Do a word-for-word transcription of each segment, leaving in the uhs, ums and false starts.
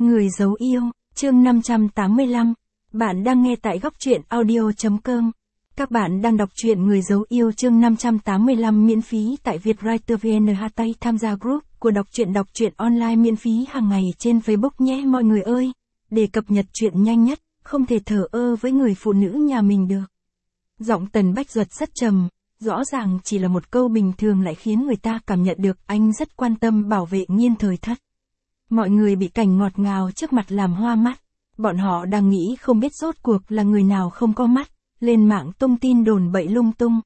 Người giấu yêu, chương năm trăm tám mươi lăm. Bạn đang nghe tại góc truyện audio.com. Các bạn đang đọc truyện Người giấu yêu chương năm trăm tám mươi lăm miễn phí tại Vietwriter vê en. Tay tham gia group của đọc truyện đọc truyện online miễn phí hàng ngày trên Facebook nhé mọi người ơi. Để cập nhật truyện nhanh nhất, không thể thờ ơ với người phụ nữ nhà mình được. Giọng Tần Bách Duật rất trầm, rõ ràng chỉ là một câu bình thường lại khiến người ta cảm nhận được anh rất quan tâm bảo vệ Nghiên Thời Thất. Mọi người bị cảnh ngọt ngào trước mặt làm hoa mắt. Bọn họ đang nghĩ không biết rốt cuộc là người nào không có mắt, lên mạng tung tin đồn bậy lung tung.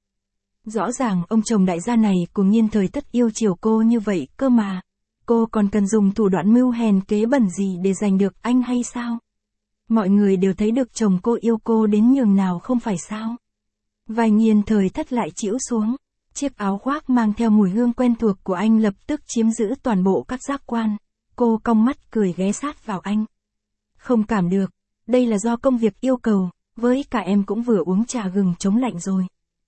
Rõ ràng ông chồng đại gia này của Nghiên Thời Thất yêu chiều cô như vậy cơ mà. Cô còn cần dùng thủ đoạn mưu hèn kế bẩn gì để giành được anh hay sao? Mọi người đều thấy được chồng cô yêu cô đến nhường nào không phải sao? Vai Nghiên Thời Thất lại chĩu xuống. Chiếc áo khoác mang theo mùi hương quen thuộc của anh lập tức chiếm giữ toàn bộ các giác quan. Cô cong mắt cười ghé sát vào anh. Không cảm được, đây là do công việc yêu cầu, với cả em cũng vừa uống trà gừng chống lạnh rồi.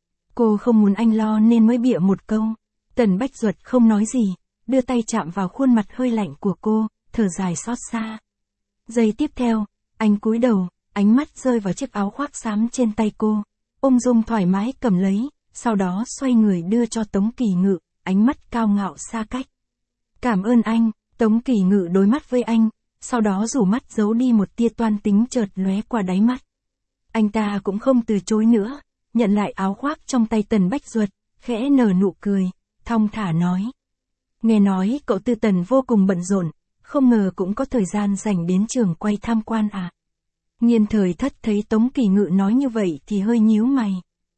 Cô không muốn anh lo nên mới bịa một câu. Tần Bách Duật không nói gì, đưa tay chạm vào khuôn mặt hơi lạnh của cô, thở dài xót xa. Giây tiếp theo, anh cúi đầu, ánh mắt rơi vào chiếc áo khoác xám trên tay cô, ung dung thoải mái cầm lấy, sau đó xoay người đưa cho Tống Kỳ Ngự, ánh mắt cao ngạo xa cách. Cảm ơn anh. Tống Kỳ Ngự đối mắt với anh, sau đó rủ mắt giấu đi một tia toan tính chợt lóe qua đáy mắt. Anh ta cũng không từ chối nữa, nhận lại áo khoác trong tay Tần Bách Duật, khẽ nở nụ cười, thong thả nói. Nghe nói cậu Tư Tần vô cùng bận rộn, không ngờ cũng có thời gian dành đến trường quay tham quan à. Nghiên Thời Thất thấy Tống Kỳ Ngự nói như vậy thì hơi nhíu mày.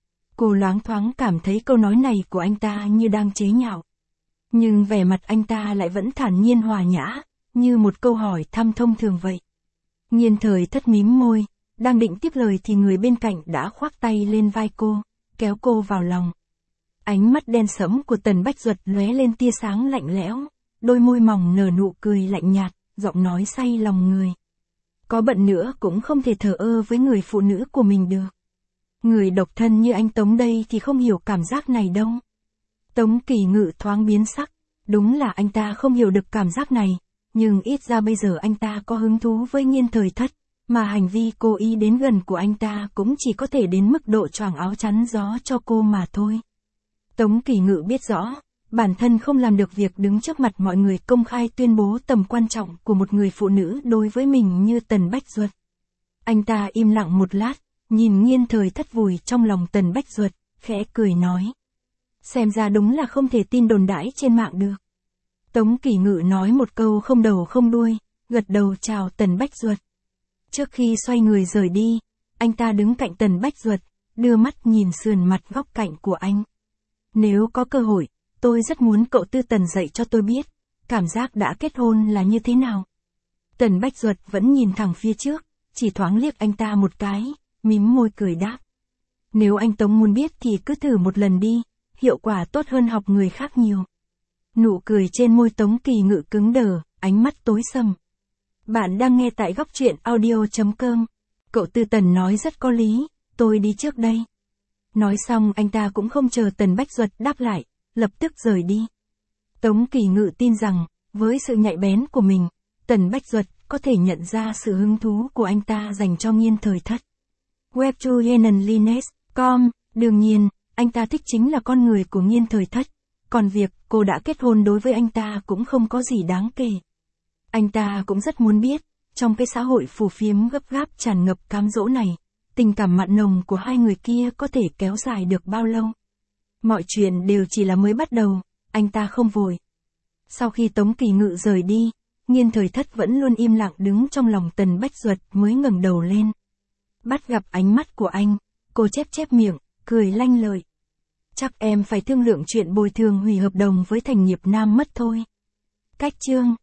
Cô loáng thoáng cảm thấy câu nói này của anh ta như đang chế nhạo. Nhưng vẻ mặt anh ta lại vẫn thản nhiên hòa nhã, như một câu hỏi thăm thông thường vậy. Nghiên Thời Thất mím môi, đang định tiếp lời thì người bên cạnh đã khoác tay lên vai cô, kéo cô vào lòng. Ánh mắt đen sẫm của Tần Bách Duật lóe lên tia sáng lạnh lẽo, đôi môi mỏng nở nụ cười lạnh nhạt, giọng nói say lòng người. Có bận nữa cũng không thể thờ ơ với người phụ nữ của mình được. Người độc thân như anh Tống đây thì không hiểu cảm giác này đâu. Tống Kỳ Ngự thoáng biến sắc, đúng là anh ta không hiểu được cảm giác này, nhưng ít ra bây giờ anh ta có hứng thú với Nghiên Thời Thất, mà hành vi cố ý đến gần của anh ta cũng chỉ có thể đến mức độ choàng áo chắn gió cho cô mà thôi. Tống Kỳ Ngự biết rõ, bản thân không làm được việc đứng trước mặt mọi người công khai tuyên bố tầm quan trọng của một người phụ nữ đối với mình như Tần Bách Duật. Anh ta im lặng một lát, nhìn Nghiên Thời Thất vùi trong lòng Tần Bách Duật, khẽ cười nói. Xem ra đúng là không thể tin đồn đãi trên mạng được. Tống Kỳ Ngự nói một câu không đầu không đuôi, gật đầu chào Tần Bách Duật. Trước khi xoay người rời đi, anh ta đứng cạnh Tần Bách Duật, đưa mắt nhìn sườn mặt góc cạnh của anh. Nếu có cơ hội, tôi rất muốn cậu Tư Tần dạy cho tôi biết, cảm giác đã kết hôn là như thế nào. Tần Bách Duật vẫn nhìn thẳng phía trước, chỉ thoáng liếc anh ta một cái, mím môi cười đáp. Nếu anh Tống muốn biết thì cứ thử một lần đi. Hiệu quả tốt hơn học người khác nhiều. Nụ cười trên môi Tống Kỳ Ngự cứng đờ, ánh mắt tối sầm. Bạn đang nghe tại góc truyện audio.com. Cậu Tư Tần nói rất có lý, tôi đi trước đây. Nói xong anh ta cũng không chờ Tần Bách Duật đáp lại, lập tức rời đi. Tống Kỳ Ngự tin rằng, với sự nhạy bén của mình, Tần Bách Duật có thể nhận ra sự hứng thú của anh ta dành cho Nghiên Thời Thất. webtoyenenlines chấm com, đương nhiên, anh ta thích chính là con người của Nghiên Thời Thất, còn việc cô đã kết hôn đối với anh ta cũng không có gì đáng kể. Anh ta cũng rất muốn biết, trong cái xã hội phù phiếm gấp gáp tràn ngập cám dỗ này, tình cảm mặn nồng của hai người kia có thể kéo dài được bao lâu. Mọi chuyện đều chỉ là mới bắt đầu, anh ta không vội. Sau khi Tống Kỳ Ngự rời đi, Nghiên Thời Thất vẫn luôn im lặng đứng trong lòng Tần Bách Duật mới ngẩng đầu lên. Bắt gặp ánh mắt của anh, cô chép chép miệng, cười lanh lợi. Chắc em phải thương lượng chuyện bồi thường hủy hợp đồng với Thành Nghiệp Nam mất thôi. Cách chương